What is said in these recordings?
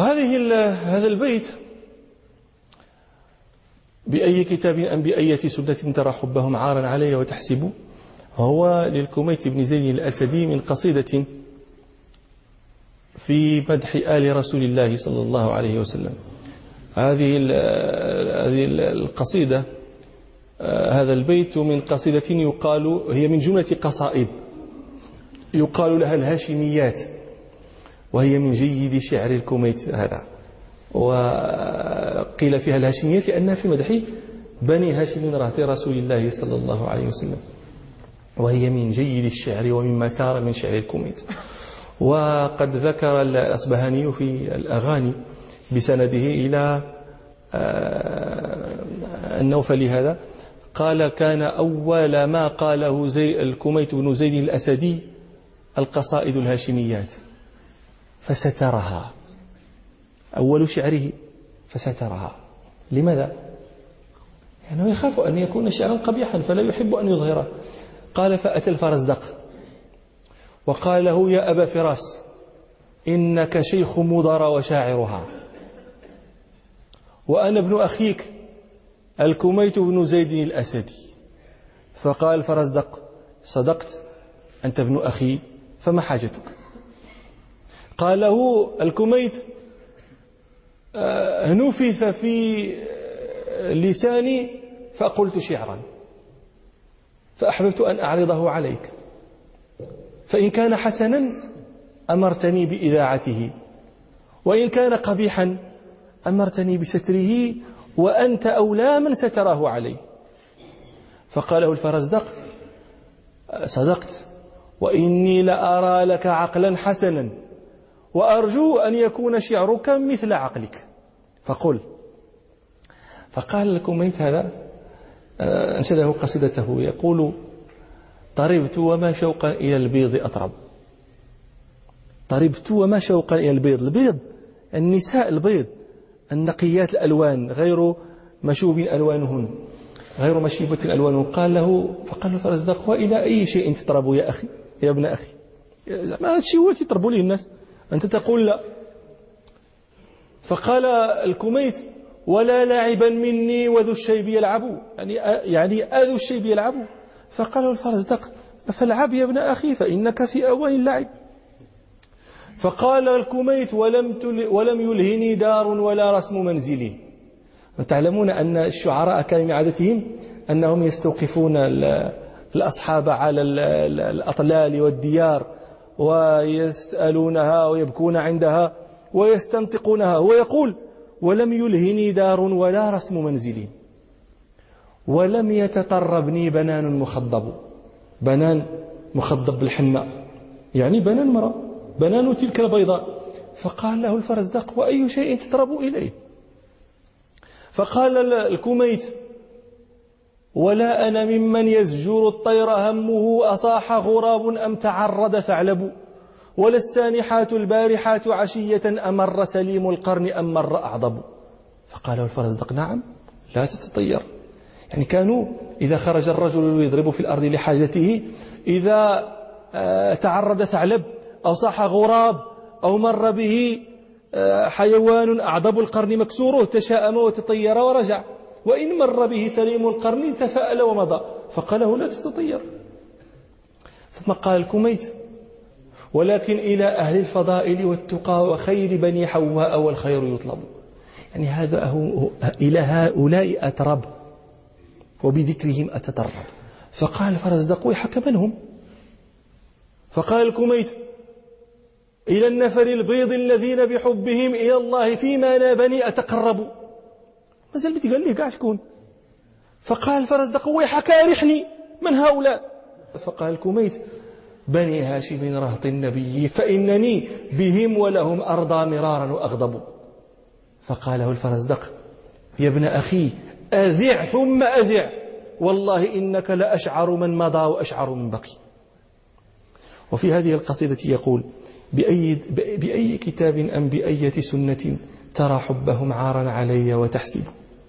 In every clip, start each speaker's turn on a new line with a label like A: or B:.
A: هذا البيت بأي كتاب أم بأية سنة ترى حبهم عارا علي وتحسبوا هو للكميت بن زيد الأسدي من قصيدة في مدح آل رسول الله صلى الله عليه وسلم. هذه القصيدة، هذا البيت من قصيدة يقال هي من جملة قصائد يقال لها الهاشميات، وهي من جيد شعر الكميت هذا. وقيل فيها الهاشميات لأنها في مدح بني هاشم رهط رسول الله صلى الله عليه وسلم، وهي من جيد الشعر ومما سار من شعر الكميت. وقد ذكر الأصبهاني في الأغاني بسنده إلى النوفلي هذا قال: كان أول ما قاله الكميت بن زيد الأسدي القصائد الهاشميات فسترها، أول شعره فسترها. لماذا؟ لأنه يخاف أن يكون شعرا قبيحا فلا يحب أن يظهره. قال: فأتى الفرزدق وقال له: يا أبا فراس إنك شيخ مضر وشاعرها، وأنا ابن أخيك الكميت بن زيد الأسدي. فقال الفرزدق: صدقت، أنت ابن أخي، فما حاجتك؟ قال له الكميت: نفث في لساني فقلت شعرا فأحببت أن أعرضه عليك، فإن كان حسنا أمرتني بإذاعته، وإن كان قبيحا أمرتني بستره، وأنت أولى من ستره علي. فقاله الفرزدق: صدقت، وإني لأرى لك عقلا حسنا، وأرجو أن يكون شعرك مثل عقلك، فقل. فقال الكميت هذا أنشده قصيدته يقول: طربت وما شوقا إلى البيض أطرب. طربت وما شوقا إلى البيض. البيض النساء البيض النقيات الألوان غير مشوب ألوانهن، غير مشيبة ألوانهن. فقال له الفرزدق: وإلى أي شيء تطرب يا أخي، يا ابن أخي؟ ما هذا الشيء هو تطربوا له الناس، أنت تقول لا. فقال الكميت: ولا لاعبا مني وذو الشيب يلعب، يعني أذو الشيب يلعب. فقال الفرزدق: فالعب يا ابن أخي فإنك في أوان اللعب. فقال الكميت: ولم يلهني دار ولا رسم منزلي. وتعلمون أن الشعراء كان من عادتهم أنهم يستوقفون الأصحاب على الأطلال والديار ويسألونها ويبكون عندها ويستنطقونها، ويقول: ولم يلهني دار ولا رسم منزلي، ولم يتطربني بنان مخضب. بنان مخضب بالحناء يعني بنان مرأة، بنان تلك البيضاء. فقال له الفرزدق: وأي شيء تطرب إليه؟ فقال الكميت: ولا أنا ممن يزجر الطير همه أصاح غراب أم تعرض ثعلب، ولا السانحات البارحات عشية أمر سليم القرن أم مر أعضب. فقال الفرزدق: نعم، لا تتطير. يعني كانوا إذا خرج الرجل يضرب في الأرض لحاجته، إذا تعرض ثعلب أو صاح غراب أو مر به حيوان أعضب القرن مكسوره تشاءم وتطير ورجع، وإن مر به سليم القرن تفاءل ومضى. فقال له: لا تتطير. ثم قال الكميت: ولكن إلى أهل الفضائل والتقى وخير بني حواء والخير يطلب. يعني هذا هو إلى هؤلاء أترب وبذكرهم أتطرب. فقال الفرزدق: ويحك من هم؟ فقال الكميت: إلى النفر البيض الذين بحبهم إلى الله فيما نابني أتقرب. مازال بدي قال لي قاع شكون؟ فقال الفرزدق: ويحك أرحني، من هؤلاء؟ فقال الكميت: بني هاشم رهط النبي، فإنني بهم ولهم أرضى مرارا وأغضب. فقاله الفرزدق: يا ابن أخي أذع ثم أذع، والله إنك لأشعر من مضى وأشعر من بقي. وفي هذه القصيدة يقول: بأي كتاب أم بأية سنة ترى حبهم عارا علي وتحسب،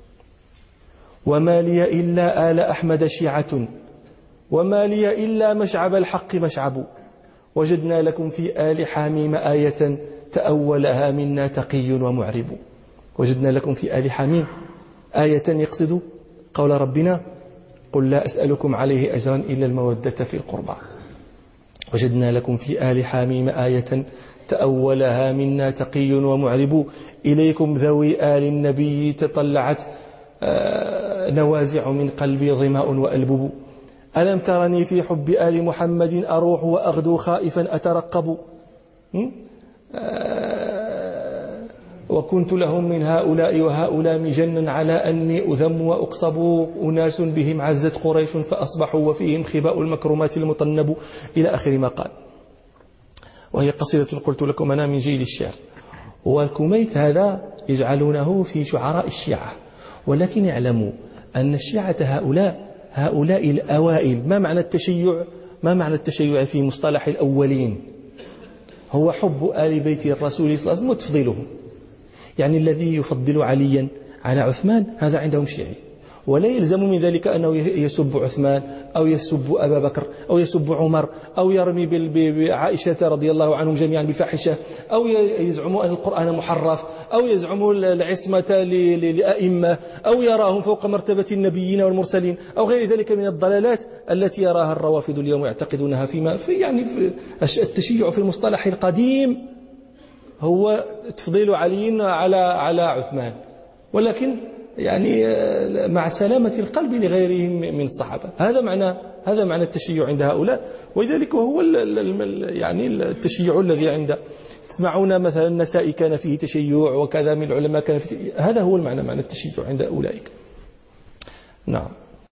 A: وما لي إلا آل أحمد شيعة، وما لي إلا مشعب الحق مشعب، وجدنا لكم في آل حاميم آية تأولها منا تقي ومعرب. وجدنا لكم في آل حميم آية يقصد قول ربنا قل لا أسألكم عليه أجرا إلا المودة في القربى. وجدنا لكم في آل حميم آية تأولها منا تقي ومعرب إليكم ذوي آل النبي تطلعت نوازع من قلبي ظماء وألبب. ألم ترني في حب آل محمد أروح وأغدو خائفا أترقب. وكنت لهم من هؤلاء وهؤلاء مجنا على أني أذم وأقصب. أناس بهم عزت قريش فأصبحوا وفيهم خباء المكرمات المطنب، إلى آخر ما قال. وهي قصيدة قلت لكم أنا من جيل الشعر. والكميت هذا يجعلونه في شعراء الشيعة، ولكن اعلموا أن الشيعة هؤلاء الأوائل. ما معنى التشيع؟ ما معنى التشيع في مصطلح الأولين؟ هو حب آل بيت الرسول صلى الله عليه وسلم وتفضيلهم. يعني الذي يفضل عليا على عثمان هذا عندهم شيعي، ولا يلزم من ذلك أنه يسب عثمان أو يسب أبا بكر أو يسب عمر أو يرمي بعائشة رضي الله عنهم جميعا بالفاحشة أو يزعم أن القرآن محرف أو يزعم العصمة لأئمة أو يراهم فوق مرتبة النبيين والمرسلين أو غير ذلك من الضلالات التي يراها الروافض اليوم يعتقدونها في التشيع في المصطلح القديم هو تفضيل علي على عثمان، ولكن يعني مع سلامة القلب لغيرهم من الصحابة. هذا معنى التشيع عند هؤلاء، ولذلك هو يعني التشيع الذي عند تسمعون مثلا النسائي كان فيه تشيع وكذا من العلماء كان فيه، هذا هو معنى التشيع عند أولئك. نعم.